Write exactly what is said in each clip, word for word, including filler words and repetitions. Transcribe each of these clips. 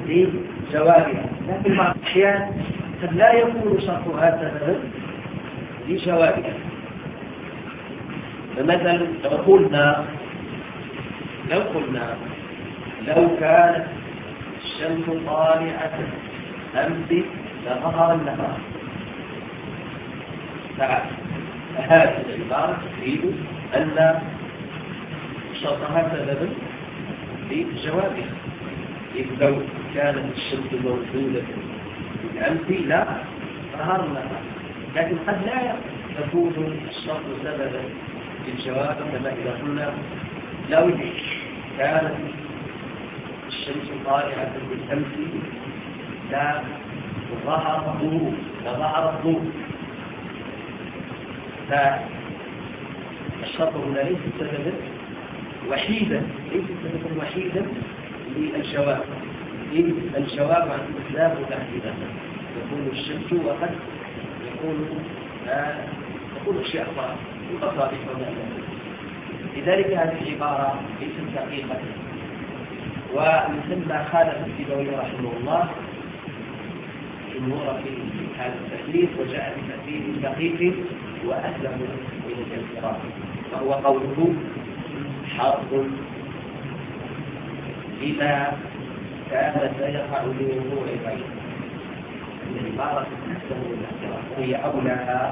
لجوابها، لكن بعض الأحيان قد لا يكون شرطها سببا لجوابها. فمثلا لو قلنا لو قلنا لو كانت الشمس طالعة أمس لظهر النهار، فهذه العبارة تفيد أن شرطها سببا لجوابها، إذ لو كانت الشمس موجودة بالأمس لا ظهر النهار، لكن قد لا يكون الشرط سببا للجواب، كما إذا قلنا لو كانت الشمس طالعة بالأمس لا ظهر الضوء لظهر الضوء، فالشرط هنا ليس سببا وحيدا ليس سببا وحيدا للجواب، إذ الجواب عن الإسلام متعددا، يكون الشمس وقد يكون آه يكون أشياء أخرى متصادفة معها. لذلك هذه العبارة ليست دقيقة، ومثل ما خالف السيبوي رحمه الله جمهور في هذا التأليف وجاء بتأليف دقيق وأسلم من الانفراد، وهو قوله حرف إذا كان سيقع لوقوع غيره. العبارة أسلم من الانفراد وهي أولى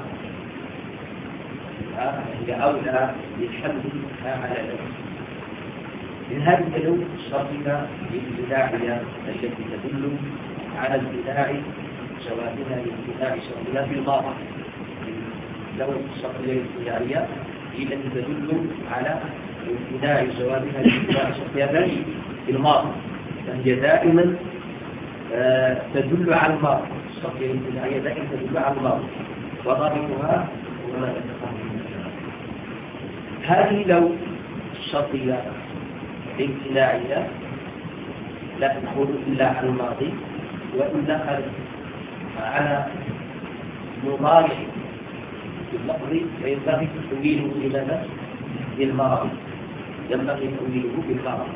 هي أولى بالحمد على ذلك. من هذه الدلول شرطنا للابتداعية التي تدل على ابتداع جوابها لابتداع شرطنا في الماضي. لو الشرطية الابتداعية هي التي تدل على ابتداع جوابها لابتداع شرطها في الماضي، فهي دائما آه تدل على الماضي. الشرطية الابتداعية دائما تدل على الماضي، وضابطها وما يتقدم. هذه لو الشرطية الابتداعية لا تدخل إلا على الماضي، وإن دخلت على مضارع باللفظ فينبغي تأويله بماذا؟ بالماضي، ينبغي تأويله بالماضي.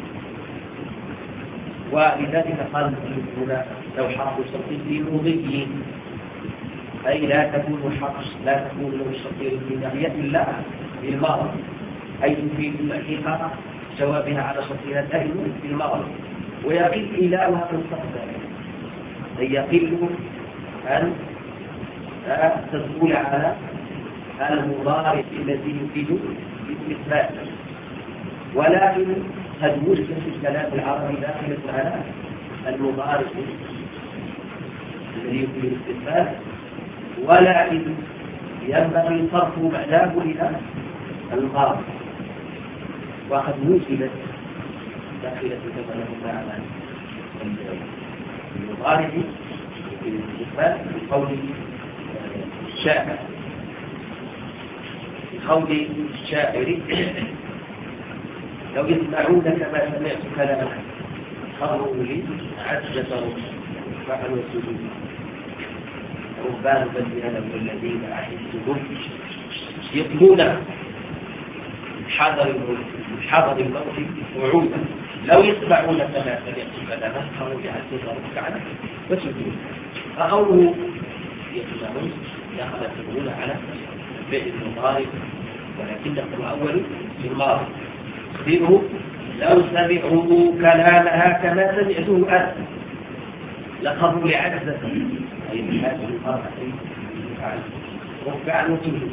ولذلك قال المؤلف هنا لو حرف شرط في مضي، أي لا تكون حرف لا تكون له الشرطية الابتداعية إلا بالماضي، أي تفيد الحقيقة جوابها على شرطها دائما في الماضي، ويقل إلهها في المستقبل، أي يقل أن تدخل على المضارع الذي يفيد الاستثبات. ولكن قد وجد في الكلام العربي داخلة على المضارع الذي يفيد الاستثبات، ولكن ينبغي صرف معناه إلى الماضي، وقد وجدت داخلة كما نقول على المضارع في الاستثبات بقول الشاعر بقول الشاعر لو يسمعونك ما سمعت كلامك خروا لي عجة فعلوا سجود ربان بني آدم الذين أحسهم يطلون حضر حضر الموت وعودا لو يسمعون كما سمعت كلامك خروا لي عجة ركعا وسجود. فقوله يسمعون يقتصرون على الفعل المضارع، ولكنه الأول في الماضي. تقديره لو سمعوا كلامها كما سمعته أنت لخروا لعجزة، أي من هذه المرأة ركعا وسجود.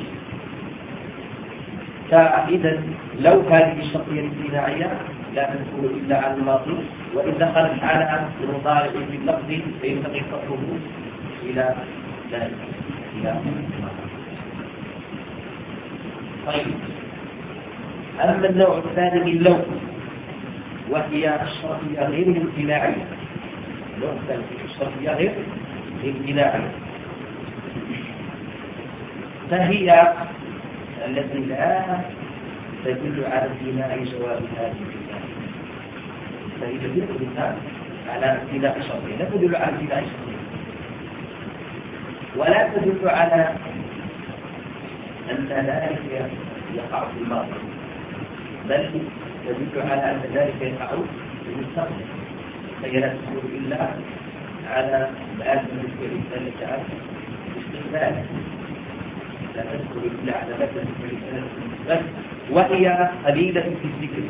فإذا لو هذه الشرطية الابتداعية لا تدخل إلا على الماضي، وإن دخلت على المضارع باللفظ فينبغي صرفه إلى ذلك إلى طيب. أما النوع الثاني من اللون وهي الشرطية غير الابتداعية، النوع الثاني الشرطية غير الابتداعية، فهي التي لا تدل على ابتداء جواب هذه الابتداء، فهي تدل على ابتداء شرطية، لا تدل على ابتداء شرطية، ولا تدل على أن ذلك يقع في الماضي، بل تدل على أن ذلك يقع في المستقبل. فهي لا تدخل إلا على الآن بالنسبة للثالث تعالى الاستقبال، لا تدخل إلا على مادة الاستقبال، وهي قليلة في الذكر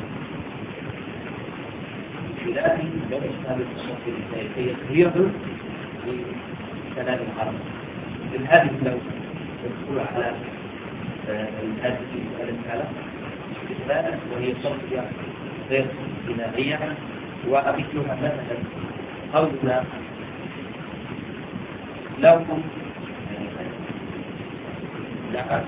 خلاف لو إسلام التصفير الثالثية كثيرة في كلام العرب. من هذه لو تدخل على هذه المسألة استقبال وهي صفية غير بنائية، وأمثلها مثلا قولنا لو لا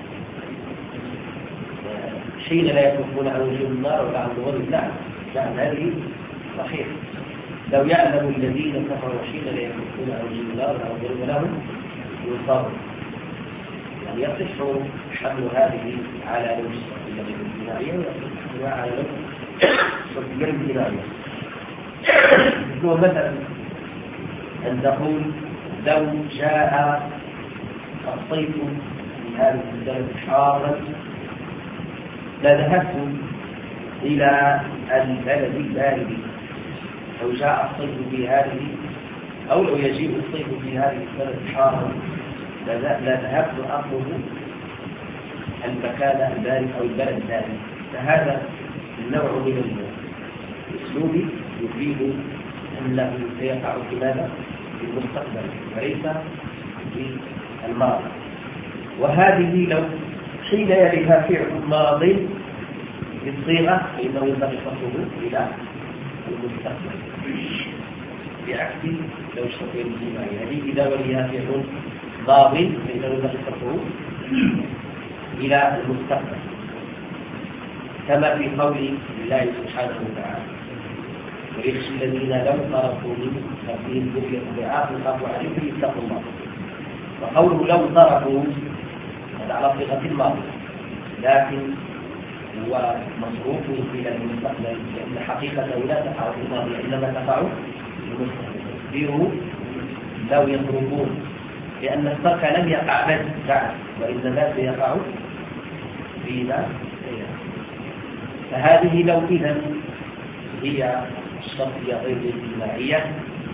حين لا يكون عن وجود النار ولا عن ظهور الله، لا هذه صحيح. لو يعلم الذين كفروا حين لا يكون عن وجود النار ولا عن ظهور لهم ينصروا، يعني يصح حمل هذه على لوح الصفية البنائية ويصح على لوح الصفية البنائية. هو مثلا أن تقول لو جاء الصيف في هذه البلد حارا لذهبت إلى البلد البارد، لو جاء الصيف في هذه أو لو يجيء الصيف في هذه البلد حارا لذهبت أطلب المكان البارد أو البلد البارد. فهذا النوع من الأسلوب يفيد أنه سيقع في ماذا؟ في المستقبل وليس في الماضي. وهذه لو حين يليها فعل ماضي بالصيغة فإنه ينبغي فصله إلى المستقبل، بعكس لو اشتقي الجماعي هذه إذا وليها فعل ماضي فإنه ينبغي فصله إلى المستقبل، كما في قول الله سبحانه وتعالى ويخشى الذين لو تركوا من خلفهم ذرية ضعاف خافوا عليهم فليتقوا الله. وقوله لو تركوا هذا على صيغة الماضي، لكن هو مصروف إلى المستقبل لأن حقيقته لا تقع في الماضي إنما تقع في المستقبل. تقديره لو يتركون، لأن الترك لم يقع بس بعد وإنما سيقع فيما سيقع. فهذه لو إذن هي الشرطية غير الاجتماعية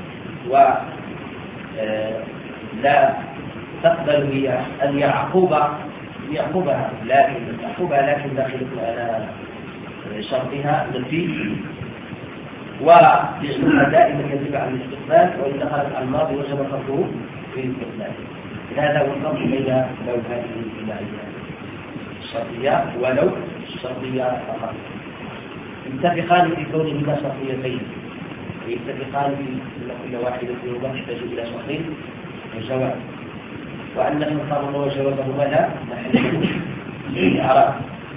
ولا تقبل هي أن يعقوب يعقوبها لكن يعقوبها لكن داخل على شرطها نفي، وفعلها دائما يجب على الاستقبال، وإن دخلت على الماضي وجب فرضه في الاستقبال. هذا هو الفرق بين لو هذه الاجتماعية الشرطية ولو الشرطية فقط. يتفقان في كونهما شرطيتين، ويتفقان في أن كل واحدة منهما تحتاج إلى شرطين وجواب، وأن الإنصار وجوابهما لا محل للإعراب.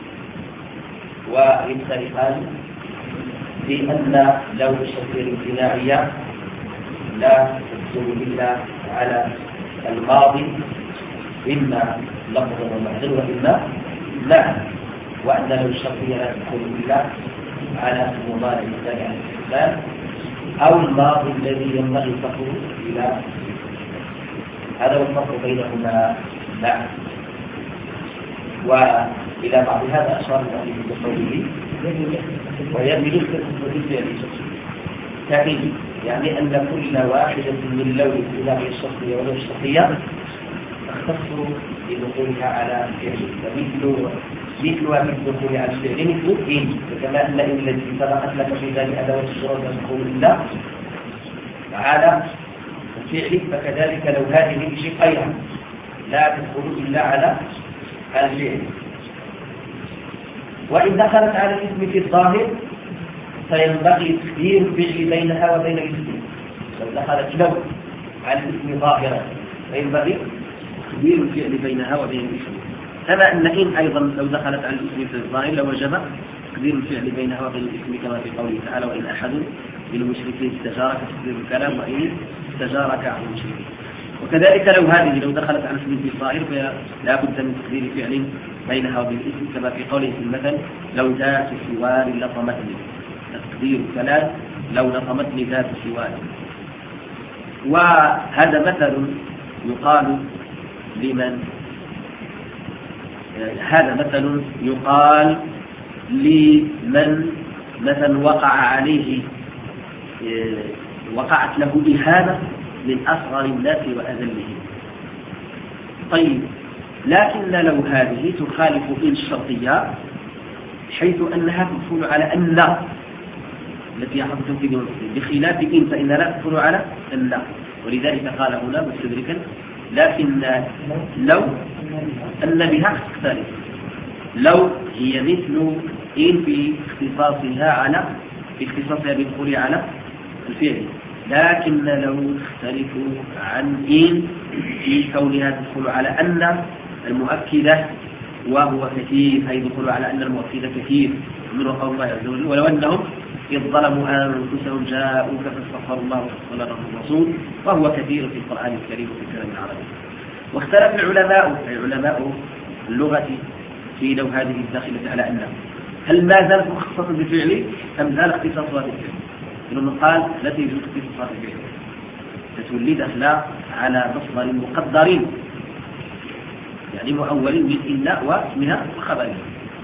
ويتفقان في أن لو الشرطية الامتناعية لا تدخل إلا على الماضي إما لفظا ومعنى وإما لا، وأن لو الشرطية لا تدخل إلا على المضارع الثاني عن الاستقبال أو الماضي الذي ينبغي فقه إلى. هذا هو الفرق بينهما معا. وإلى بعض هذا أشار المؤلف بقوله ويميل الفعل تميل، يعني أن كل واحدة من لون الثنائي الشرطية ولو الشرطية تختص بدخولها على فعل، ومثل مثلها من الدخول على الفعل مثل إن، كما أن إن التي سبقت لك في ذلك أدوات الشروط تدخل إلا على الفعل، فكذلك لو هذه بشيء أيضا لا تدخل إلا على الفعل. وإن دخلت على الاسم في الظاهر فينبغي تقدير الفعل بينها وبين الاسم. لو دخلت لو على الاسم ظاهرا فينبغي تقدير الفعل بينها وبين الاسم، كما أن إن أيضا لو دخلت على الاسم في الظاهر لوجب تقدير الفعل بينها وبين الاسم، كما في قوله تعالى وإن أحد من المشركين استجارك تقدير الكلام وإن استجارك عن المشركين. وكذلك لو هذه لو دخلت على الاسم في الظاهر فلا بد من تقدير فعل بينها وبين الاسم، كما في قوله في المثل لو ذات سوار لطمتني، تقدير الكلام لو لطمتني ذات سوار. وهذا مثل يقال لمن هذا مثل يقال لمن مثلا وقع عليه وقعت له إهانة من أصغر الناس وأذلهم. طيب، لكن لو هذه تخالف إن الشرطية، حيث أنها تدخل على أن التي يحصل توكيد والتفصيل، بخلاف إن فإنها لا تدخل على أن. ولذلك قال هنا مستدركا: لكن لو أن بها تختلف، لو هي مثل إن في اختصاصها على في اختصاصها بالدخول على الفعل، لكن لو تختلف عن إن في كونها تدخل على أن المؤكدة وهو كثير، أي يدخل على أن المؤكدة كثير من قول الله عز وجل: ولو أنهم إذ ظلموا أنفسهم جاءوك فاستغفروا الله واستغفر لهم الرسول، وهو كثير في القرآن الكريم وفي الكلام العربي. واختلف العلماء أي علماء اللغة في لو هذه الداخلة على أن هل ما زالت مخصصة بالفعل أم زال اختصاصها بالفعل؟ لأنه قال لا يجوز اختصاصها بالفعل، فتولي دخلا على مصدر مقدر يعني مؤول من إلا واسمها وخبرها.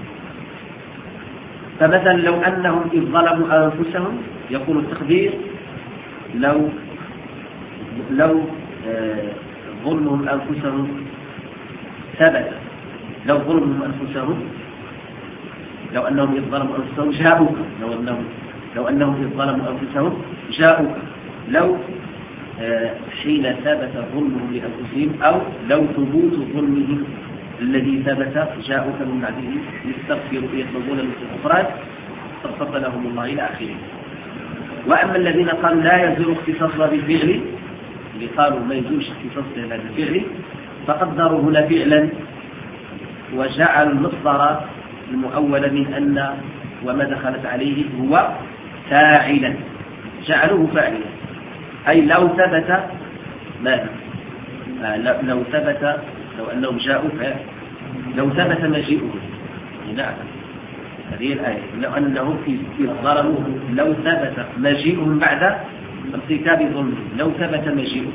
فمثلا لو أنهم إذ ظلموا أنفسهم، يقول التقدير لو لو آه ظلمهم أنفسهم ثبت، لو ظلمهم أنفسهم لو أنهم إذ ظلموا أنفسهم جاءوك، لو أنهم لو أنهم إذ ظلموا أنفسهم جاءوك، لو آه حين ثبت ظلمهم لأنفسهم، أو لو ثبوت ظلمهم الذي ثبت جاءوك من بعده يستغفروا يطلبون من الغفران استغفر لهم الله إلى آخره. وأما الذين قالوا لا يزول اختصاصها بالفعل، اللي قالوا ما يزولش اختصاصها بهذا الفعل، فقدروا هنا فعلا وجعلوا المصدر المؤول من أن وما دخلت عليه هو فاعلا، جعلوه فاعلا، أي لو ثبت ماذا؟ آه لو ثبت لو أنهم جاءوا لو ثبت مجيئهم، نعم هذه الآية، لو أنهم إذ ظلموا لو ثبت مجيئهم بعد ارتكاب ظلمهم، لو ثبت مجيئهم،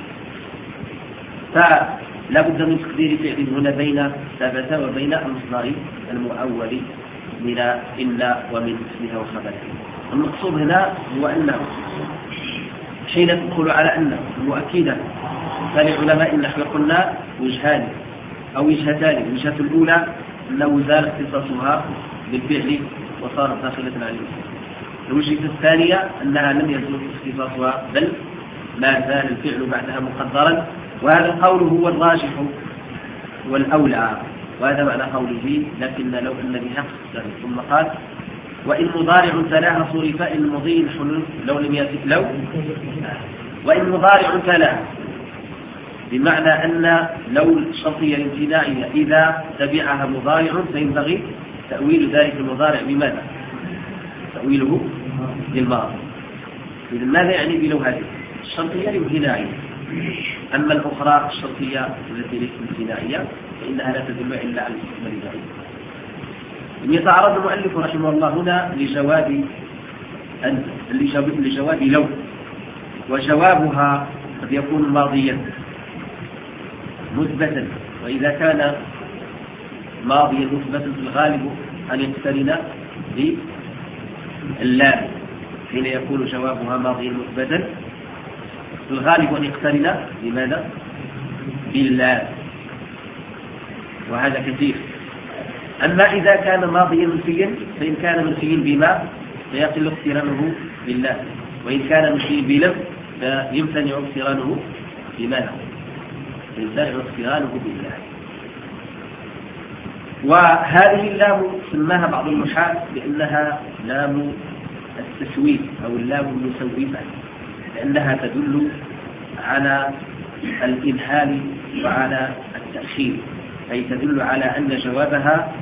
فلا بد من تقدير فعل هنا بين ثبت وبين المصدر المؤول من إلا ومن اسمها وخبرها. المقصود هنا هو أنه حين تدخل على أن مؤكدا، فلعلماء النحو قلنا وجهان أو وجهتان. الوجهة الأولى أنه زال اختصاصها بالفعل وصارت داخلة عليه. الوجهة الثانية أنها لم يزل اختصاصها بل ما زال الفعل بعدها مقدرا، وهذا القول هو الراجح والأولى، وهذا معنى قوله لكن لو أن بها اختصاص. ثم قال: وإن مضارع تلاها صرف إن مضي الحلول لو لم يأتي لو، وإن مضارع تلاها بمعنى أن لو الشرطية الامتناعية إذا تبعها مضارع فينبغي تأويل ذلك المضارع بماذا؟ تأويله بالماضي. إذن ماذا يعني بلو هذه؟ الشرطية الامتناعية، أما الأخرى الشرطية التي ليست امتناعية فإنها لا تدل إلا على الاستثناء البعيد. يتعرض المؤلف رحمه الله هنا لجواب أن لجواب لو، وجوابها قد يكون ماضيا مثبتا، وإذا كان ماضيا مثبتا في الغالب أن يقترن باللام، حين يكون جوابها ماضيا مثبتا في الغالب أن يقترن لماذا؟ باللام، وهذا كثير. أما إذا كان ماضيا منفيا فإن كان منفيا بما فيقل اقترانه بالله، وإن كان منفيا بلم فيمتنع اقترانه بماذا؟ يمتنع اقترانه بالله. وهذه اللام سماها بعض النحاة بأنها لام التسويف أو اللام المسوفة، لأنها تدل على الإمهال وعلى التأخير، أي تدل على أن جوابها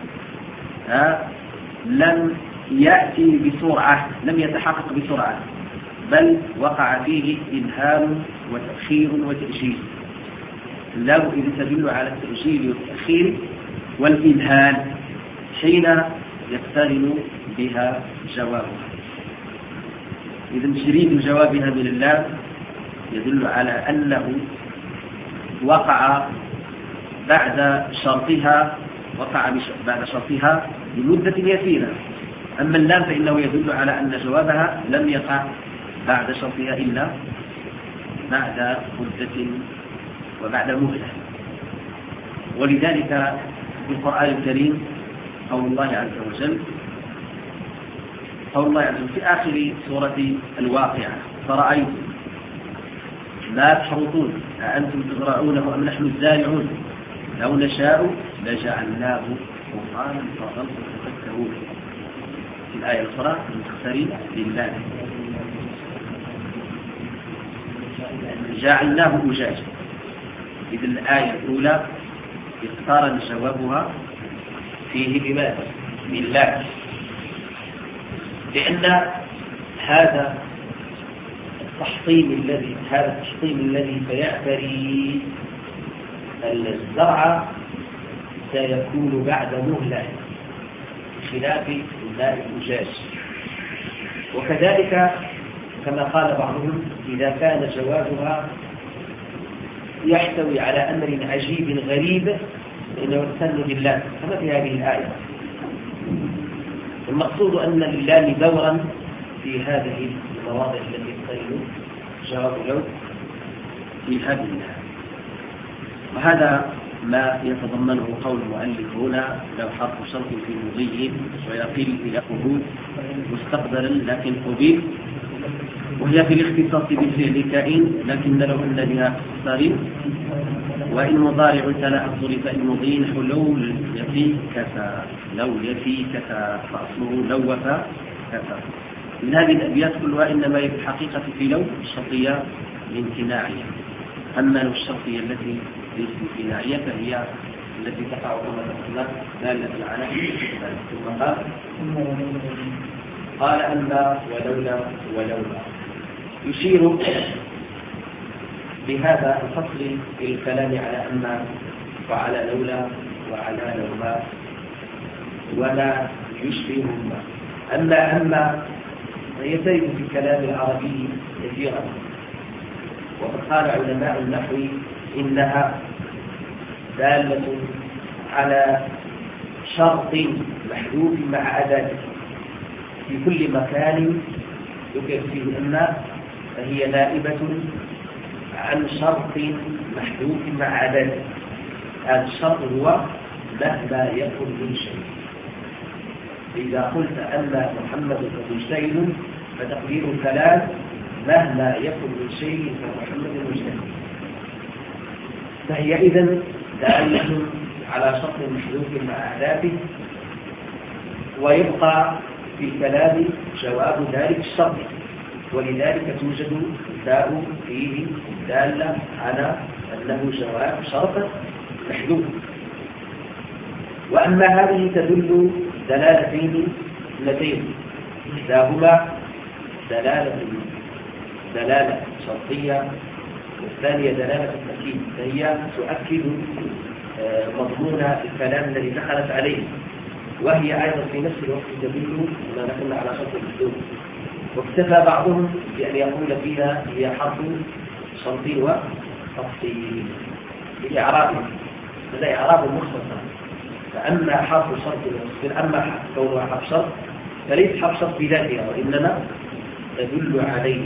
لم يأتي بسرعة، لم يتحقق بسرعة، بل وقع فيه إمهال وتأخير وتأجيل. اللام إذا تدل على التأجيل والتأخير والإمهال حين يقترن بها جوابها. إذن شريط جوابها من اللام يدل على أنه وقع بعد شرطها وقع بعد شرطها بمدة يسيرة. أما اللام فإنه يدل على أن جوابها لم يقع بعد شرطها إلا بعد مدة وبعد مهلة. ولذلك في القرآن الكريم قول الله عز وجل قول الله عز وجل في آخر سورة الواقعة فرأيتم ما تحرثون أأنتم تزرعونه أم نحن الزارعون لو نشاء لجعلناه قرآنا فظلتم تفكرون. في الآية الأخرى المختارين لله جعلناه أجاجا. إذن الآية الأولى اقترن جوابها فيه بماذا؟ بالله، لأن هذا التحطيم الذي هذا التحطيم الذي سيعتري الزرع سيكون بعد مهلة بخلاف الماء الأجاج. وكذلك كما قال بعضهم إذا كان جوابها يحتوي على أمر عجيب غريب فإنه يستن بالله كما في هذه الآية. المقصود أن لله دورا في هذه المواضع التي يستن جواب لو في هذه الآية. وهذا ما يتضمنه قول المؤلف هنا لو حرف شرط في مضي ويقيل إلى قبول مستقبلا لكن قبيل، وهي في الاختصاص بالفعل كائن لكن لو أن بها اختصار. وإن مضارع ثلاث ظرف المضي نحو لو يفي كفى لو يفي كفى فأصله لو وفى كفى. من هذه الأبيات كلها إنما هي في الحقيقة في لو الشرطية الامتناعية، أما لو الشرطية التي ليست امتناعية فهي التي تقع كما ذكرنا دالة على ثم قال قال أما ولولا ولولا. يشير بهذا الفصل في الكلام على أما وعلى لولا وعلى لولا ولا يشبههما. أما أما هي ترد في الكلام العربي كثيرا، وقد قال علماء النحو إنها دالة على شرط محذوف مع أداته في كل مكان ذكر فيه أما فهي نائبة عن شرط محذوف مع أداته. هذا الشرط هو مهما يكن من شيء. إذا قلت أن محمد مجتهد فتقدير الكلام مهما يكن من شيء فمحمد مجتهد، فهي إذن دالة على شرط محذوف مع أداته، ويبقى في الكلام جواب ذلك الشرط، ولذلك توجد التاء فيه دالة على أنه جواب شرط محذوف. وأما هذه تدل دلالتين اثنتين، إحداهما دلالة دلالة شرطية والثانية دلالة التأكيد، فهي تؤكد مضمون الكلام الذي دخلت عليه، وهي أيضا في نفس الوقت تدل ما دخلنا على شرط الحدود. واكتفى بعضهم بأن يقول فيها هي حرف شرطي وتفصيل بإعرابه، هذا إعراب مختصر. فأما حرف شرط وتفصيل، أما كونها حرف شرط فليس حرف شرط بذاتها وإنما تدل عليه،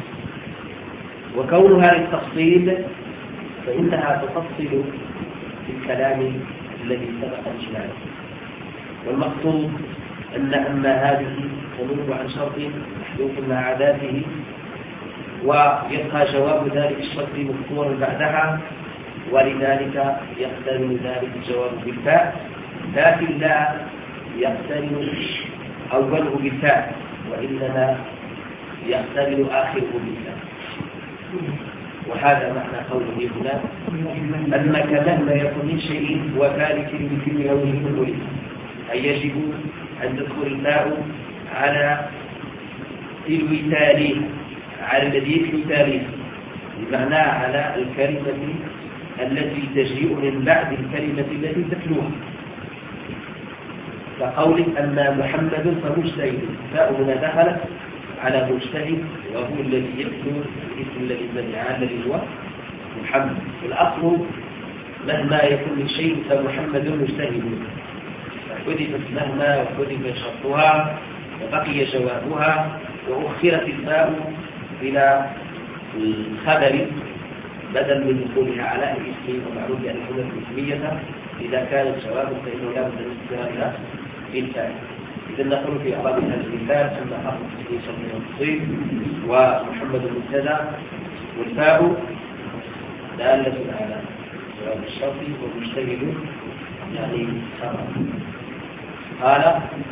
وكونها للتفصيل فإنها تفصل في الكلام الذي سبق إجماله. والمقصود أن أما هذه تنوب عن شرط محذوف مع عاداته، ويبقى جواب ذلك الشرط مذكورا بعدها، ولذلك يقترن ذلك الجواب بالفاء، لكن لا يقترن أوله بالفاء وإنما يقترن آخره بالفاء. وهذا معنى قوله هنا أنك مهما يكن من شيء وذلك بكل يوم كله، أي يجب أن تدخل الفاء على الوتاريه، على الذي يتاريه، بمعنى على الكلمة التي تجيء من بعد الكلمة التي تتلوها، كقولك أن محمد فمجتهد، فاء هنا دخلت على مجتهد وهو الذي يتلو الاسم الذي بدأ الذي هو محمد. الأصل مهما يكن من شيء فمحمد مجتهد، فحذفت مهما وحذف شرطها وبقي جوابها وأخرت الفاء إلى الخبر بدل من دخولها على الاسم، ومعلوم بأن الجملة الاسمية إذا كانت جوابا فإنه لا بد من استمرارها بالفعل. إذا نقول في أعراب هذا المثال أن حرف التسليم شرط منصوب ومحمد مبتدأ والفاء دالة على جواب الشرط والمشتمل يعني خبر. قال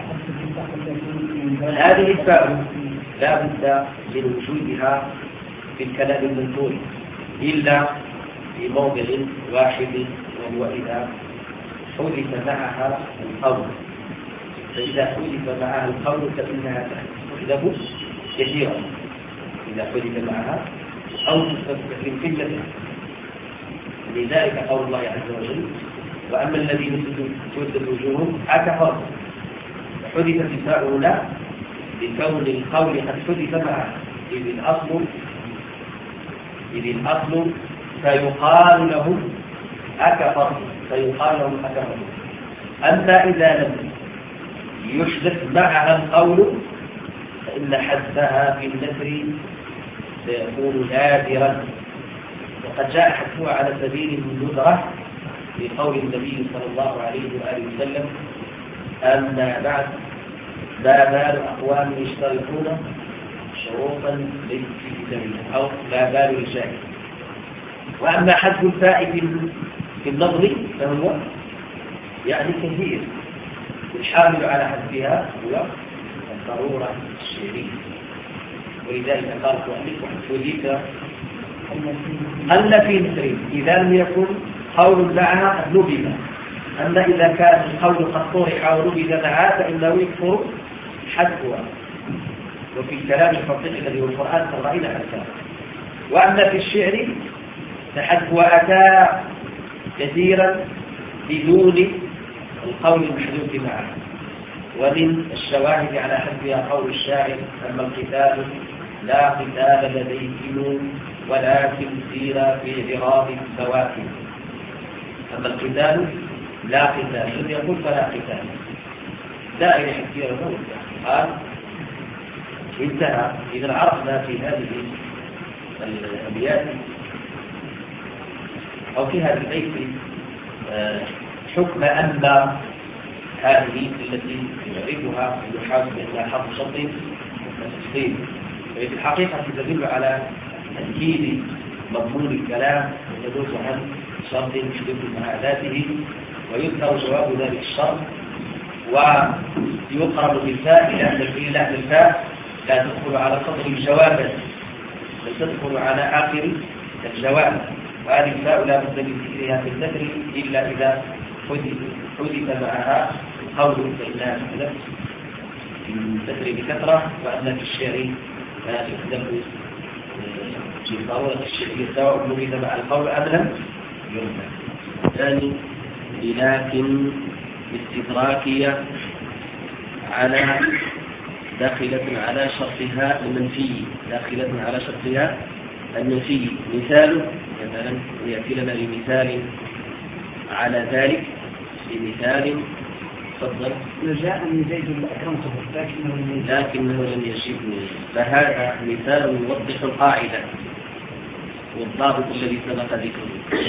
هذه الفاء لا بد من وجودها في الكلام المنثور إلا في موضع واحد، وهو إذا حدث معها القول. فإذا حدث معها القول فإنها تحذف كثيرا إذا حدث معها أو تستخدم في قلة. لذلك قول الله عز وجل وأما الذين سدت وجوههم أكفروا، حدثت الفاء هنا لكون القول قد حدث معها، إذ الأصل إذ الأصل فيقال لهم أكفر فيقال لهم أكفر. أما إذا لم يحدث معها القول فإن حذفها في النثر سيكون نادرا، وقد جاء حذفها على سبيل الندرة لقول النبي صلى الله عليه وآله وسلم أما بعد لا بال أقوام يشترطون شروطا ليست في كتابهم أو لا بال لشاهد. وأما حذف الفاء في النظر فهو يعني كثير، الحامل على حذفها هو الضرورة الشعرية. ولذلك قال وذيك قل في نثر إذا لم يكن قول معها نبذ. أما إذا كان القول قد طرح ونبذ معها فإنه يكفر حذفها. وفي الكلام الفصيح الذي هو القرآن فرأينا حذفها. وأما في الشعر فحذفها أتى كثيرا بدون القول المحذوف معه. ومن الشواهد على حذفها قول الشاعر أما القتال لا قتال لديكم ولكن سيرا في عراض السواكن. أما القتال لا قتال لم يقل فلا قتال دائرة كثيرة موجودة. قال انتهى. إذا عرفنا في هذه الأبيات أو في هذا البيت حكم أن هذه التي يعرفها يحاسب بأنها حرف شرط وتفصيل، وهي في الحقيقة تدل على تأكيد مضمون الكلام وتدل عن شرط يشبه مع ذاته، ويذكر جواب ذلك الشرط ويقرب بالفاء لأن الفيل لأن الفاء لا تدخل على صدر جوابا بل تدخل على آخر الجواب. وهذه الفاء لا بد من ذكرها في النثر إلا إذا حدث معها قول فإنها تحدث في النثر بكثرة، وأن في الشعر لا تحدث في ضرورة الشعر سواء نبذ مع القول أم لم يرمى. ثاني لكن استدراكية على داخلة على شرطها المنفي داخلة على شرطها المنفي. مثال مثلا يأتي لنا بمثال على ذلك بمثال تفضل جاءني زيد أكرمته لكنه لكنه لم يجبني. فهذا مثال يوضح القاعدة والضابط الذي سبق ذكره.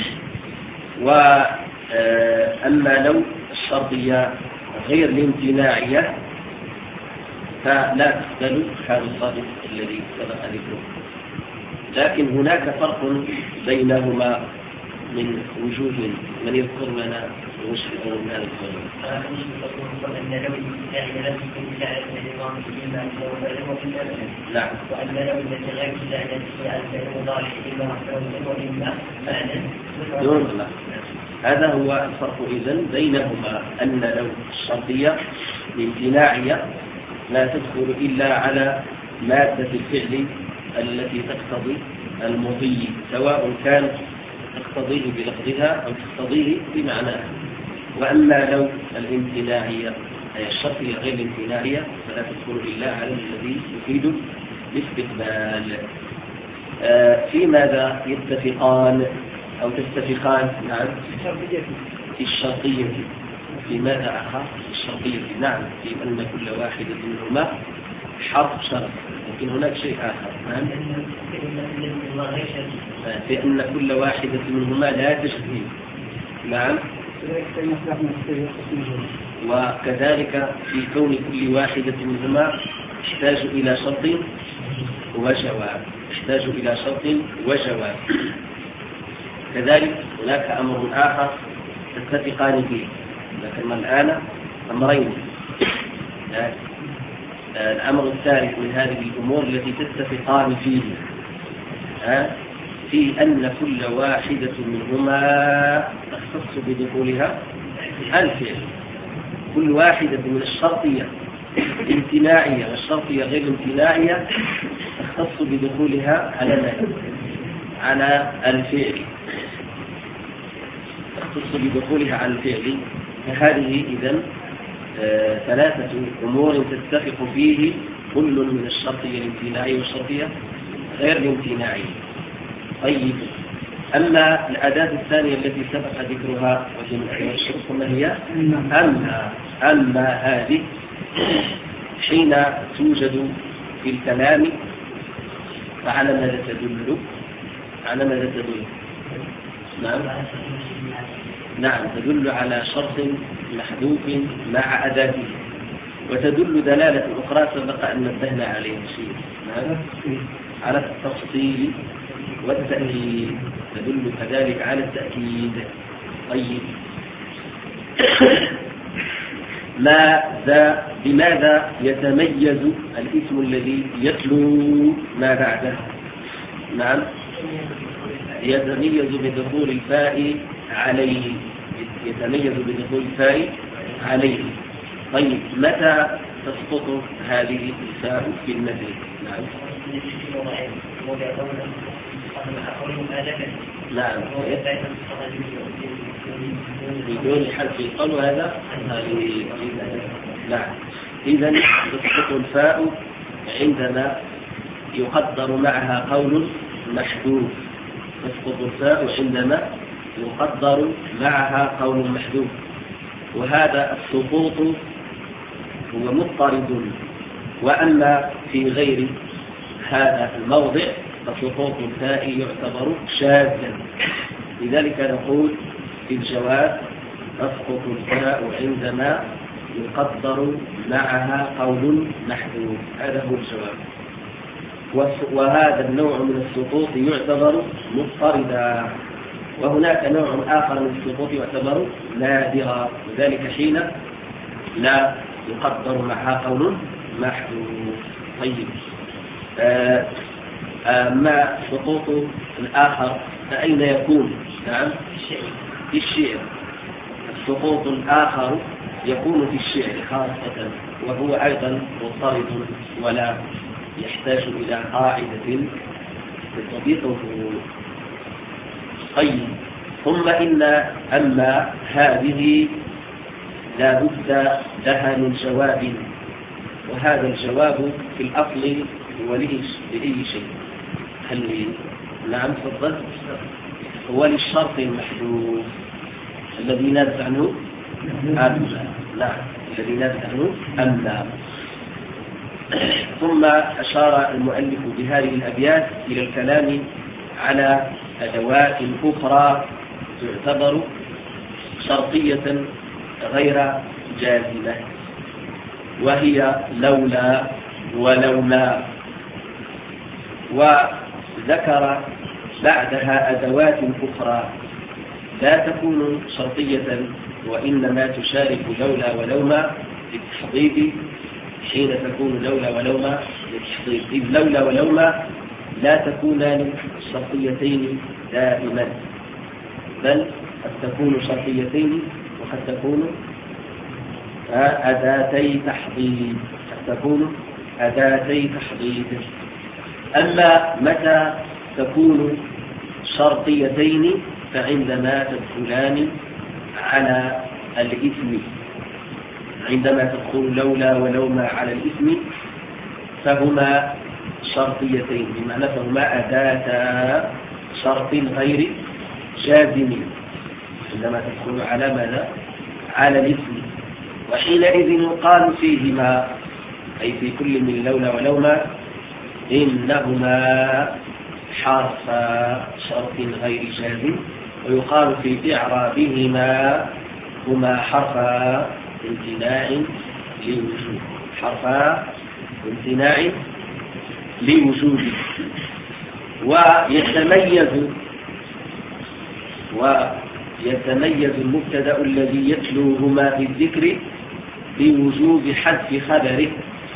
وأما لو الشرطية غير الامتناعية فلا تقبل هذا الضابط الذي سبق ذكره. لكن هناك فرق بينهما من وجوه. من يذكر لنا ويشرح من هذا القول؟ نعم. وأن لو التي غير الزائدة على الفعل المضارع إما وإما معنى دون الله. هذا هو الفرق إذن بينهما، أن لو الشرطية الامتناعية لا تدخل إلا على مادة الفعل التي تقتضي المضي، سواء كانت تقتضيه بلفظها أو تقتضيه بمعناها. وأما لو الامتناعية أي الشرطية غير الامتناعية فلا تدخل إلا على الذي يفيد الاستقبال. آه في ماذا يتفقان أو تتفقان؟ نعم في الشرطية. في ماذا آخر؟ في الشرطية. نعم في أن كل واحد منهما حرف شرط لكن هناك شيء آخر. نعم. لأن كل واحدة منهما لا تشتهي. نعم. وكذلك في كون كل واحدة منهما يحتاج إلى شرط وجواب يحتاج إلى شرط وجواب. كذلك هناك أمر آخر تتفقان فيه، ذكرنا الآن أمرين. الأمر الثالث من هذه الأمور التي تتفقان فيه في أن كل واحدة منهما تختص بدخولها الفعل. كل واحدة من الشرطية الامتناعية والشرطية غير الامتناعية تختص بدخولها على على الفعل تختص بدخولها على الفعل. فهذه إذن آه ثلاثة أمور تتفق فيه كل من الشرطية الامتناعية والشرطية غير الامتناعية. طيب، أما الأداة الثانية التي سبق ذكرها وهي من أدوات الشرط ما هي؟ أما أما هذه حين توجد في الكلام فعلى ماذا تدل؟ على ماذا تدل؟ نعم نعم تدل على شرط محذوف مع أداته، وتدل دلالة أخرى سبق أن نبهنا عليها شيء. نعم. على التفصيل والتأكيد، تدل كذلك على التأكيد. طيب، ماذا بماذا يتميز الاسم الذي يتلو ما بعده؟ نعم، يتميز بدخول الفاء عليه يتميز بدخول الفاء عليه. طيب، متى تسقط هذه الفاء في المثل؟ نعم نعم بدون حرف القلب هذا. نعم. إذن تسقط الفاء عندما يقدر معها قول محذوف. تسقط الفاء عندما يقدر معها قول محذوف، وهذا السقوط هو مضطرد. وأما في غير هذا الموضع فسقوط الفاء يعتبر شاذا. لذلك نقول في الجواب تسقط الفاء عندما يقدر معها قول محذوف. هذا هو الجواب. وهذا النوع من السقوط يعتبر مضطردا، وهناك نوع آخر من السقوط يعتبر نادرا، وذلك حين لا يقدر معها قول محذوف. طيب، آه أما السقوط الآخر فأين يكون؟ نعم، في الشعر. السقوط الآخر يكون في الشعر خاصة، وهو أيضا مضطرد ولا يحتاج إلى قاعدة تضبطه. طيب، ثم إن أما هذه لا بد لها من جواب، وهذا الجواب في الأصل هو لأي شيء. هل نعم تفضل؟ هو للشرط المحذوف الذي نبذ عنه أما. نعم، الذي نبذ عنه أما. ثم أشار المؤلف بهذه الأبيات إلى الكلام على أدوات أخرى تعتبر شرطية غير جازمة، وهي لولا ولولا. وذكر بعدها أدوات أخرى لا تكون شرطية وإنما تشارك لولا ولوما للتحضيض، حين تكون لولا ولوما للتحضيض. إذ لولا ولوما لا تكونان شرطيتين دائما، بل قد تكون شرطيتين وقد تكون أداتي تحضيض قد تكون أداتي تحضيض. أما متى تكون شرطيتين فعندما تدخلان على الإثم. عندما تدخل لولا ولوما على الإثم فهما شرطيتين، بمعنى فهما أداة شرط غير جازم عندما تدخل على ماذا؟ على الإثم. وحينئذ يقال فيهما، أي في كل من لولا ولوما، إنهما حرف شرط غير جازم. ويقال في إعرابهما هما حرف امتناع لوجود، حرف امتناع لوجود. ويتميز ويتميز المبتدأ الذي يتلوهما في الذكر بوجوب حذف خبره.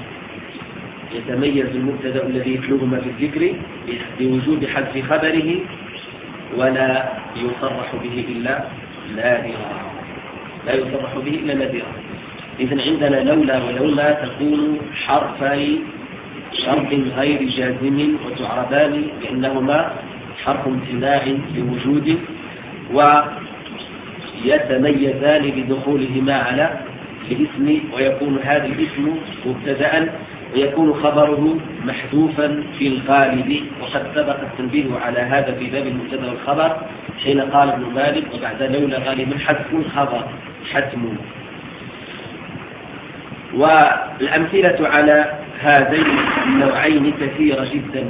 يتميز المبتدأ الذي يتلوهما في الذكر بوجوب حذف خبره، ولا يصرح به إلا نادرا، لا يصرح به إلا نادرا. إذن عندنا لولا ولولا تكون حرفي شرط غير جازم وتعربان لأنهما حرف امتناع لوجود، ويتميزان بدخولهما على الاسم، ويكون هذا الاسم مبتدأ ويكون خبره محذوفا في الغالب. وقد سبق التنبيه على هذا في باب المبتدأ والخبر حين قال ابن مالك وبعد لولا غالبا حذف الخبر حتم. والأمثلة على هذين النوعين كثيرة جدا،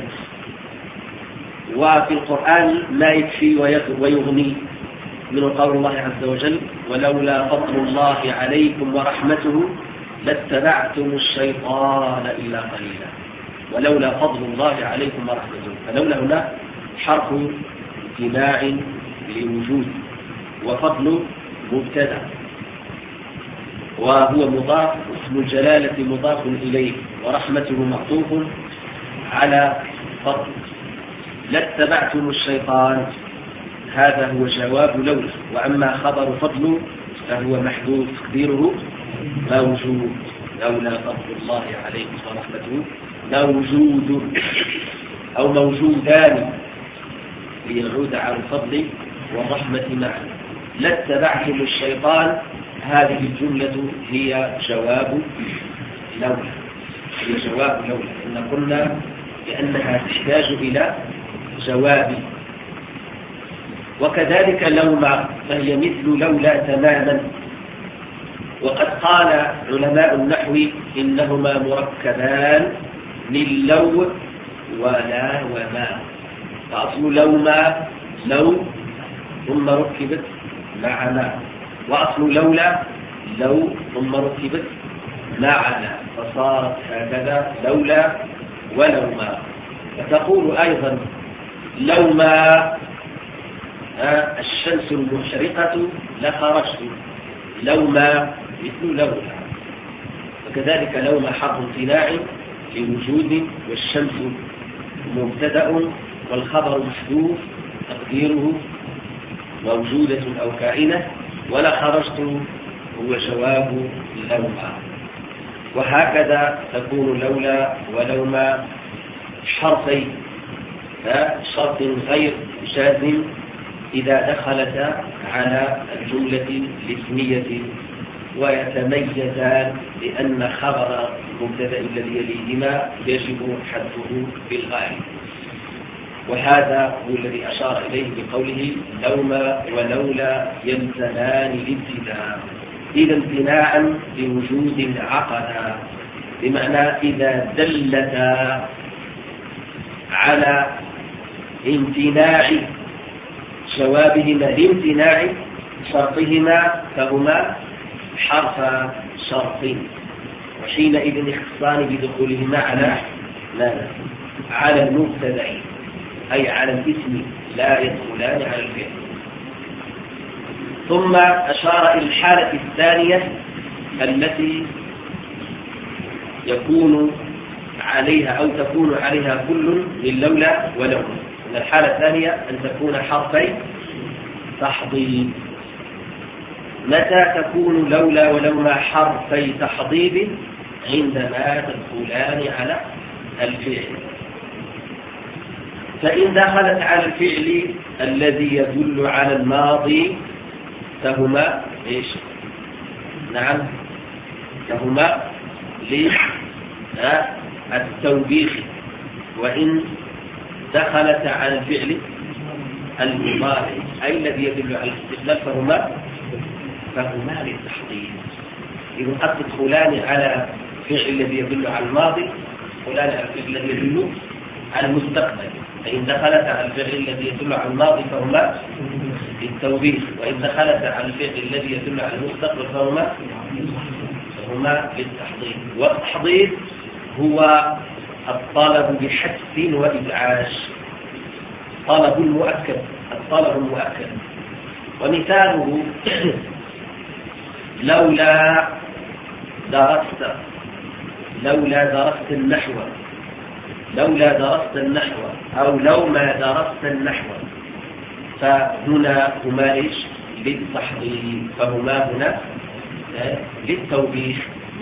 وفي القرآن ما يكفي ويغني من قول الله عز وجل ولولا فضل الله عليكم ورحمته لاتبعتم الشيطان إلا قليلا. ولولا فضل الله عليكم ورحمته، فلولا هنا حرف امتناع لوجود، وفضل مبتدأ وهو مضاف، اسم الجلالة مضاف إليه، ورحمته معطوف على فضل. لاتبعتم الشيطان هذا هو جواب لولا. وأما خبر فضل فهو محذوف تقديره موجود، لولا فضل الله عليكم ورحمته موجود أو موجودان ليعود على الفضل والرحمة معا. لاتبعتم الشيطان هذه الجملة هي جواب لولا، هي جواب لولا. إن قلنا بأنها تحتاج إلى جواب. وكذلك لوما فهي مثل لولا تماما. وقد قال علماء النحو إنهما مركبان من لو ولا وما. فأصل لوما لو ثم ركبت مع ما، وأصل لولا لو ثم ركبت معنا، فصارت هكذا لولا ولوما. فتقول أيضا لوما الشمس المشرقة لخرجت، لوما مثل لولا. وكذلك لوما حرف امتناع لوجود، والشمس مبتدأ والخبر محذوف تقديره موجودة أو كائنة، ولا خرجت هو جواب لوما. وهكذا تكون لولا ولوما حرفين شرط غير جازم إذا دخلتا على الجملة الاسمية، ويتميزان لأن خبر المبتدأ الذي يليهما يجب حذفه بالغالب. وهذا هو الذي أشار إليه بقوله لوما ولولا يلزمان الابتداء، إذا امتناعا بوجود عقدا، بمعنى إذا دلتا على امتناع جوابهما لامتناع شرطهما فهما حرف شرط، وحينئذ يخصان بدخولهما على ماذا؟ على المبتدأ، أي على الاسم، لا يدخلان على الفعل. ثم أشار إلى الحالة الثانية التي يكون عليها أو تكون عليها كل من لولا ولولا. الحالة الثانية أن تكون حرفي تحضيض. متى تكون لولا ولولا حرفي تحضيض؟ عندما تدخلان على الفعل. فإن دخلت على الفعل الذي يدل على الماضي فهما إيش؟ نعم، فهما للتوبيخ. وإن دخلت على الفعل المضارع أي الذي يدل على الاستقلال فهما فهما للتحضير. إذن قد تدخلان على الفعل الذي يدل على الماضي، تدخلان على الفعل الذي يدل على المستقبل، فإن دخلت على الفعل الذي يدل على الماضي فهما للتوبيخ، وإن دخلت على الفعل الذي يدل على المستقبل فهما فهما للتحضيض. والتحضيض هو الطلب بحث وإزعاج، طلب مؤكد، الطلب المؤكد. ومثاله لولا درست لولا درست النحو لولا درست النحو أو لو ما درست النحو، فهنا هما إيش؟ للتحضيض، فهما هنا للتوبيخ.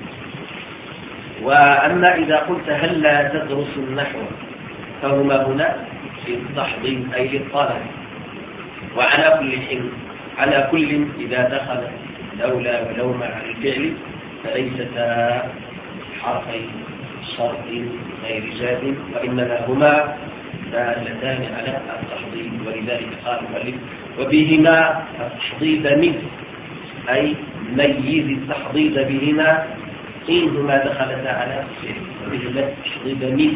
وأما إذا قلت هل لا تدرس النحو فهما هنا للتحضيض أي للطلب. وعلى كل حين على كل إذا دخل لولا ولو مع الفعل فليستا حرفي شرط غير جاد، وإنما هما دالتان على التحضيض. ولذلك قال المؤلف وبهما التحضيض منه، أي ميز التحضيض بهما إنهما دخلتا على الفعل، وبهما التحضيض منه.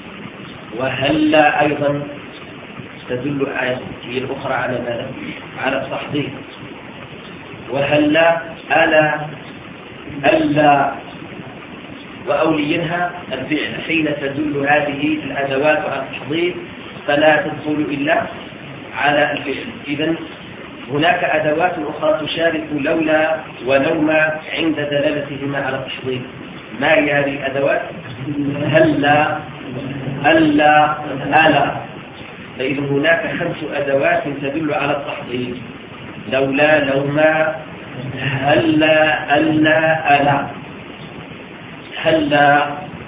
وهلا أيضا تدل آية الأخرى على ماذا؟ على التحضيض. وهلا ألا ألا وأولينها الفعل، حين تدل هذه الأدوات على التحضيض فلا تدخل إلا على الفعل. إذن هناك أدوات أخرى تشارك لولا ولوما عند دلالتهما على التحضيض. ما هي هذه الأدوات؟ هلا ألا ألا. فإذن هناك خمس أدوات تدل على التحضيض: لولا لوما هلا ألا ألا. هلا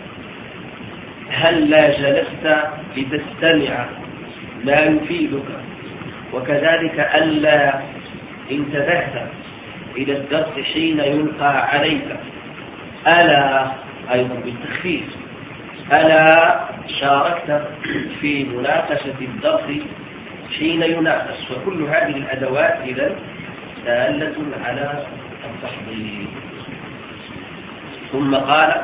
هلا جلست لتستمع ما يفيدك، وكذلك ألا انتبهت إلى الدرس حين يلقى عليك. ألا أيضا بالتخفيف، ألا شاركت في مناقشة الدرس حين يناقش. فكل هذه الأدوات إذن دالة على التحضير. ثم قال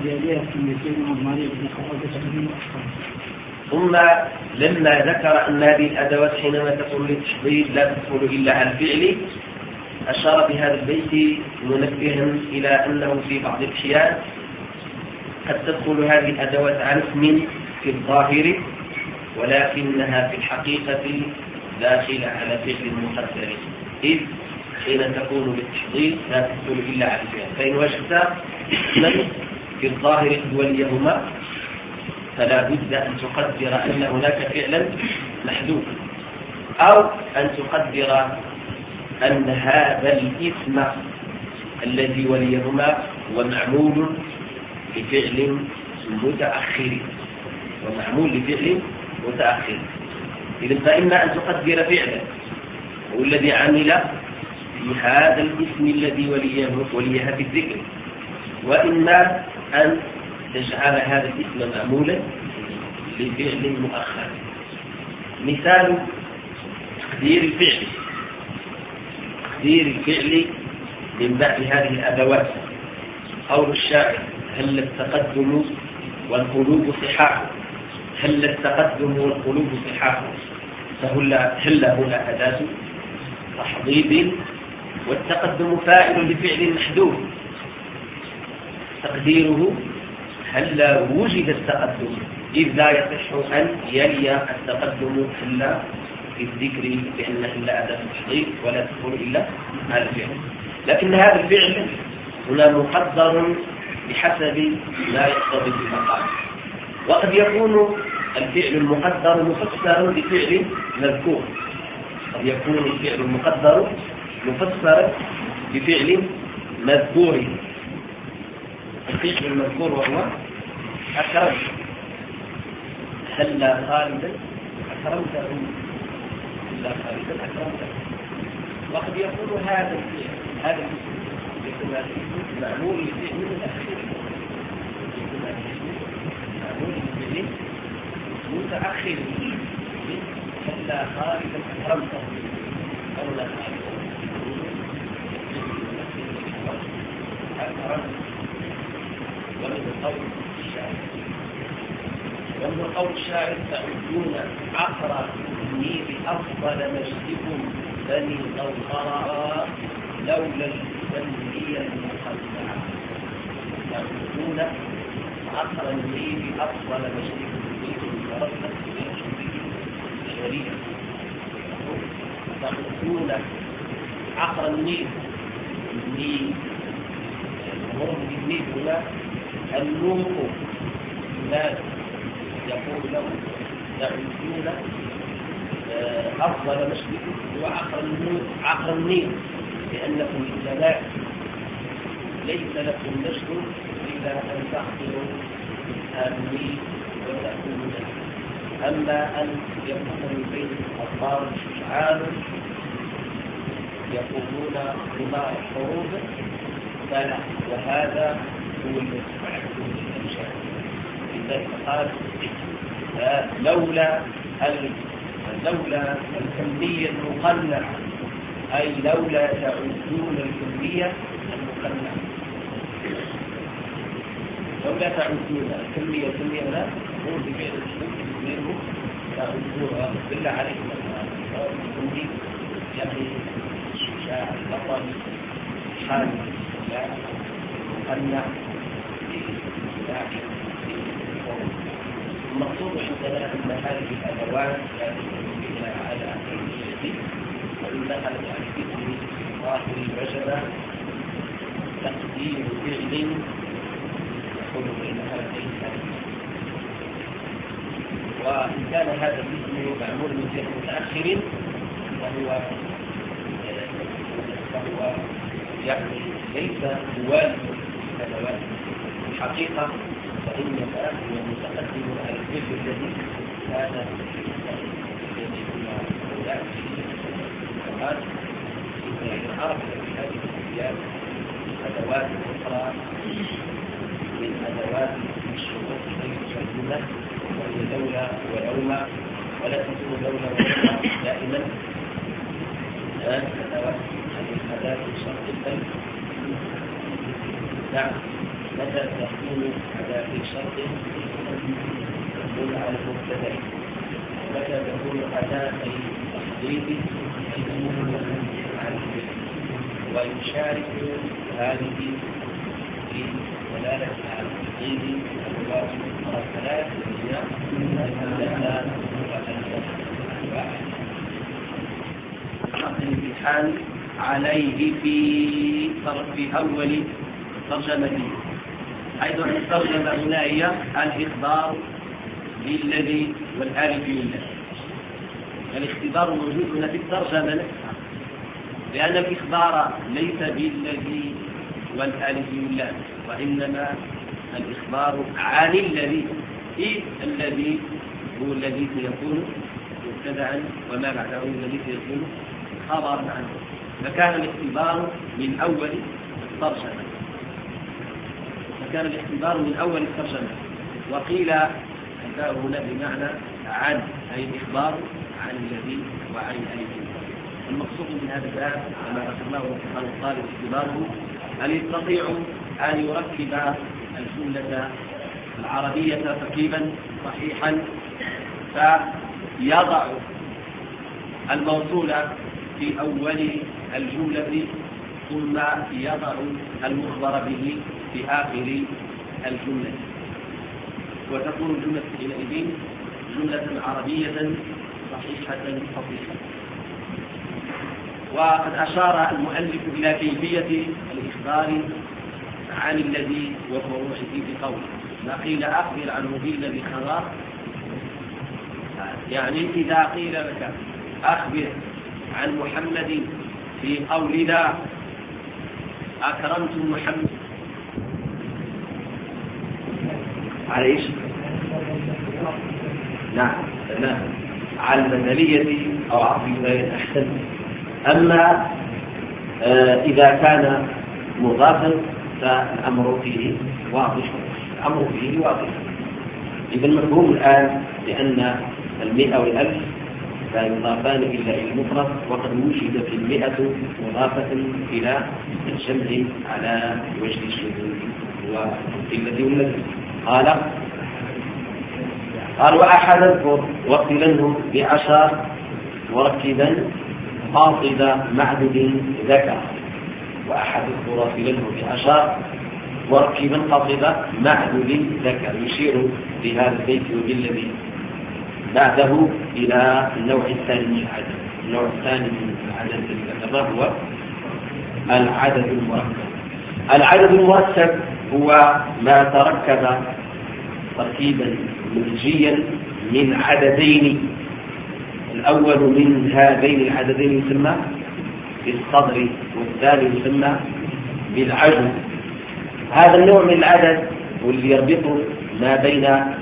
ثم لما ذكر أن هذه الأدوات حينما تقول للتحضير لا تدخل إلا على الفعل، أشار بهذا البيت منبها إلى أنه في بعض الأحيان قد تدخل هذه الأدوات على اسم في الظاهر، ولكنها في الحقيقة داخلة على فعل مقدر، إذ حين تكون للتحضير لا تدخل إلا على الفعل. فإن وجدت اسما في الظاهر وليهما فلا بد أن تقدر أن هناك فعلا محذوف، أو أن تقدر أن هذا الاسم الذي وليهما هو معمول لفعل متأخر ومعمول لفعل متأخر. إذن فإما أن تقدر فعلا هو الذي عمل في هذا الاسم الذي وليه وليها في الذكر، وإما أن تجعل هذا الاسم معمولا لفعل مؤخر. مثال تقدير الفعل تقدير الفعل من بعد هذه الأدوات قول الشاعر هل التقدم والقلوب صحاح، هل التقدم والقلوب صحاح. فهل هل هنا أداة تحضيض، والتقدم فاعل لفعل محذوف، تقديره هل وجد التقدم، إذ لا يصح أن يلي التقدم إلا في الذكر، لأن إلا أداة تحضيض ولا تدخل إلا على الفعل. لكن هذا الفعل هنا مقدر بحسب ما يقتضي المقام، وقد يكون الفعل المقدر مفسرا بفعل مذكور، قد يكون الفعل المقدر مفسرا بفعل مذكور. الفعل المذكور وهو أكرم، هلا خالدا أكرمت، هلا خالدا أكرمت. وقد يكون هذا الفعل هذا يكون معمول لفعل متأخر، معمول لفعل متأخر. هلا خالدا أكرمت، هلا خالدا أكرمت. ومن القول الشاعر ومن قول الشاعر تعدون عقر النيل أفضل مجدكم بني الغوغراء لولا الجبلية المخلعة. تعدون عقر النيل أفضل مجدكم ورثت شريعة. تعدون عقر النيل النيل المرض بالنيل هنا النوم الناس يقول له تعدون أفضل مشرككم هو عقر النيل عقر النيل لأنكم الجماعة ليس لكم نشر إلا أن تحضروا النيل وتأكلوا منه. أما أن يكون من بين الأطفال شجعان يقومون بما الحروب فلا، وهذا هو الذي فعلته الإنشاء. لذلك قال لولا لولا الكمية المقنعة، أي لولا تعدون الكمية المقنعة، لولا تعدون الكمية الكمية لا تقول بفعل الشيء منه تعدون بالله عليكم الكمية يعني الشجاع البطل حال مقنع المقصود عندنا أن هذه الأدوات لا تكون إلا على الجديد وإنها لتعريف ظاهر البشرة تقدير فعل يحول بين هذين الكلمات. وإن كان هذا الاسم معمول من فعل متأخر فهو فهو يعني ليس موالد الأدوات الحقيقة، فإنما هو متقدم على الفعل الذي كان يجب أولاد وقال إن عرف في هذه الأشياء أدوات أخرى من أدوات الشروط المستخدمة وهي دولة ويوم، ولا تكون دولة ويوم دائما أدوات أداة شرط البيت. نعم، متى تكون أداة شرط تكون على المبتدأ، متى تكون أداة تحديد تكون على الفعل، ويشارك هذه في دلالة على التحديد الأدوات الثلاث وهي الأداة الامتحان عليه في في أول ترجمته. أيضا الترجمة هنا هي الإخبار بالذي والآلف لله. الاختبار موجود هنا في الترجمة نفسها، لأن الإخبار ليس بالذي والآلف لله، وإنما الإخبار عن الذي، إيه الذي هو الذي سيكون مبتدعا وما بعده الذي سيكون خبرا عنه. فكان الاختبار من أول الترجمة فكان الاختبار من أول الترجمة وقيل الباء هنا بمعنى عن، أي الإخبار عن الذي وعن الذي. المقصود من هذا الباب كما ذكرناه عن الطالب اختباره أن يستطيع أن يركب الجملة العربية تركيبا صحيحا، فيضع الموصول في أول الجملة ثم يضع المخبر به في آخر الجملة، وتكون الجملة حينئذ جملة عربية صحيحة فصيحة. وقد أشار المؤلف إلى كيفية الإخبار عن الذي وفروعه بقوله ما قيل أخبر عنه بالذي خبر، يعني إذا قيل لك أخبر عن محمد في قولنا أكرمت محمد على إيش؟ نعم نعم على المثالية أو عقيدة أحسن. أما آه إذا كان مضافا فالأمر فيه واضح، الأمر فيه واضح. إذا المفهوم الآن لأن المئة والألف لا يضافان إلا إلى المفرد، وقد وجد في المئة مضافة إلى الجمع على وجه الشذوذ والذي والذي قال قال وأحد اذكر واقتلنه بعشر مركبا قاصد معدد ذكر. وأحد اذكر واقتلنه بعشر مركبا قاصد معدد ذكر، يشير في هذا البيت وبالذي بعده إلى النوع الثاني من العدد. النوع الثاني من العدد الذكر هو العدد المركب. العدد المركب هو ما تركب تركيبا منجيا من عددين. الأول من هذين العددين يسمى بالصدر، والثاني يسمى بالعجز. هذا النوع من العدد واللي يربط ما بين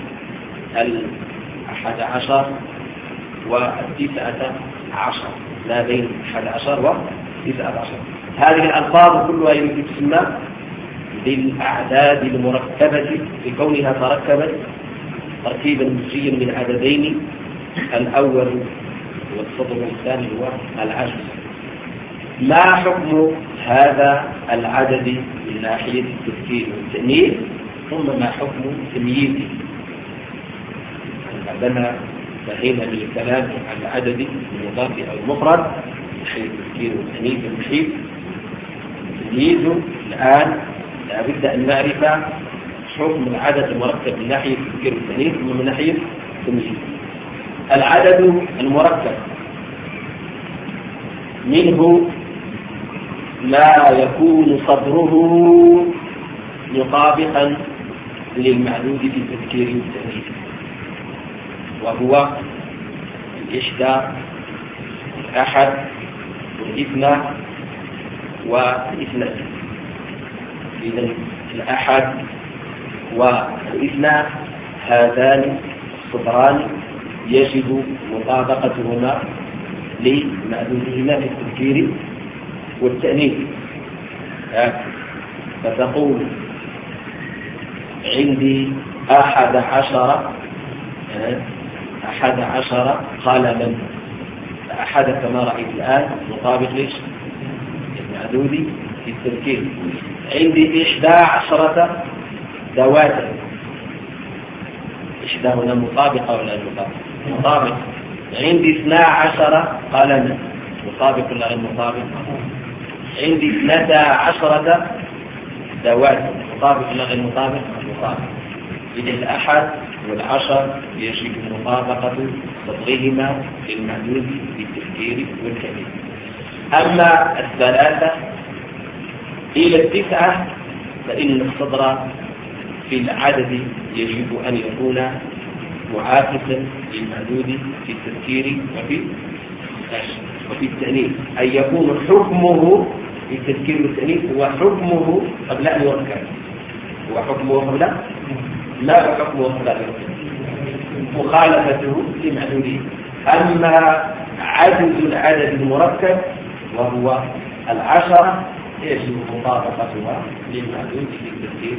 الأحد عشر والتسعة عشر، ما بين الأحد عشر والتسعة عشر. هذه الألفاظ كلها تسمى بالأعداد المركبة لكونها تركبت تركيبا منجيا من عددين، الأول والصدر والثاني هو العجز. ما حكم هذا العدد من ناحية التفكير والتأنيث، ثم ما حكم تمييزه بعدما انتهينا من الكلام عن العدد المضاف أو المفرد من ناحية التفكير والتأنيث والمحيط. تمييزه الآن لا بد أن نعرف حكم العدد المركب من ناحية التفكير والتأنيث ثم من ناحية التمييز. العدد المركب منه لا يكون صدره مطابقا للمعدود في التذكير والتأنيث، وهو الإحدى الأحد والاثنى والاثنان. إذن الأحد والاثنى هذان الصدران يجب مطابقتهما لمعدودهما في التذكير والتأنيث. فتقول عندي أحد عشر أحد عشر قلما. أحد كما رأيت الآن مطابق ليش المعدود في التذكير. عندي إحدى عشرة ذواتا. إحدى هنا مطابقة ولا مطابقة؟ مطابقة. عندي اثنا عشر قلما، مطابق ولا غير مطابق؟ عندي اثنتا عشرة ذوات، مطابق ولا غير مطابق؟ مطابق. إذا الأحد والعشر يجب مطابقة صدرهما للمعدود بالتفكير والتأنيث. أما الثلاثة إلى التسعة فإن الصدر في العدد يجب أن يكون معاكسا للمعدود في التذكير وفي وفي التأنيث، أن يكون حكمه في التذكير والتأنيث هو حكمه قبل أن يركب. هو حكمه قبل لا حكمه قبل أن يركب، مخالفته لمعدوده. أما عدد العدد المركب وهو العشرة يجب مطابقتها للمعدود في التذكير.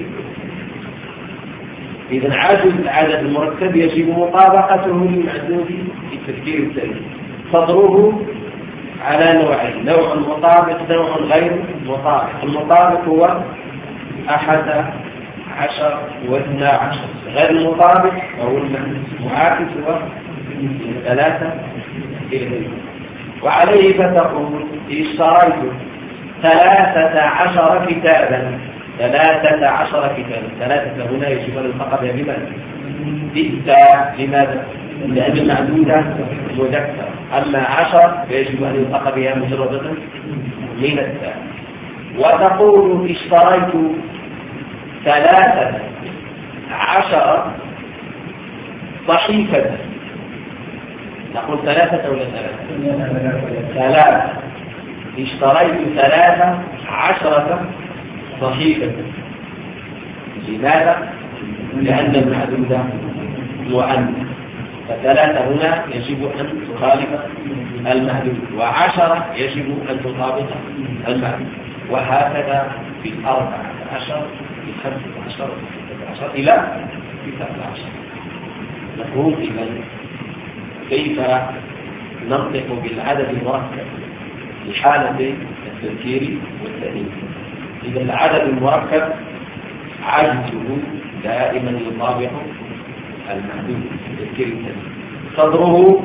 إذن عدد العدد المركب يجب مطابقته للمعدود في التذكير والتأنيث. صدره على نوعين، نوع مطابق نوع غير مطابق. المطابق هو أحد عشر واثنى عشر. غير المطابق وهو المعاكس هو ثلاثة إلى وعليه فتقول اشتريت ثلاثة عشر كتابا. ثلاثة عشر كتابا، ثلاثة هنا يجب أن يلتقى بها بماذا؟ بالتاء. لماذا؟ لأن المعدودة مذكر. أما عشر يجب أن يلتقى بها مجردة من التاء. وتقول اشتريت ثلاثة عشر صحيفة. نقول ثلاثة ولا ثلاثة؟ ثلاثة. اشتريت ثلاثة عشرة صحيفة. لماذا؟ لأن المعدودة مؤنث، فثلاثة هنا يجب أن تخالف المعدود، وعشرة يجب أن تطابق المعدود، وهكذا في الأربعة عشر في خمسة عشر في ستة عشر إلى تسعة عشر. نقول إذن كيف ننطق بالعدد المركب في حالة التذكير والتأنيث. إذا العدد المركب عجزه دائما يطابق المحدود الكلمة. صدره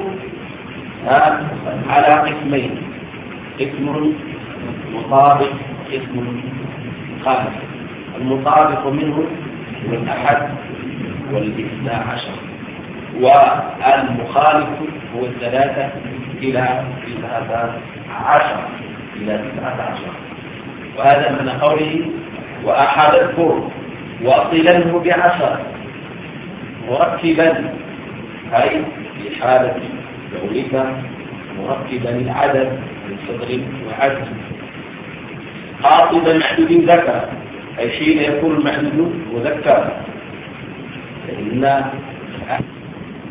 على قسمين، قسم مطابق قسم خالف. المطابق منه هو الأحد والاثنى عشر، والمخالف هو الثلاثة إلى تسعة عشر إلى تسعة عشر. وهذا من قوله وأحد الفر وصله بعشر مركبا، أي في حالة قولك مركبا العدد من صدر وعدد. خاطبا محدود ذكر، أي حين يكون المحدود مذكرا، فإن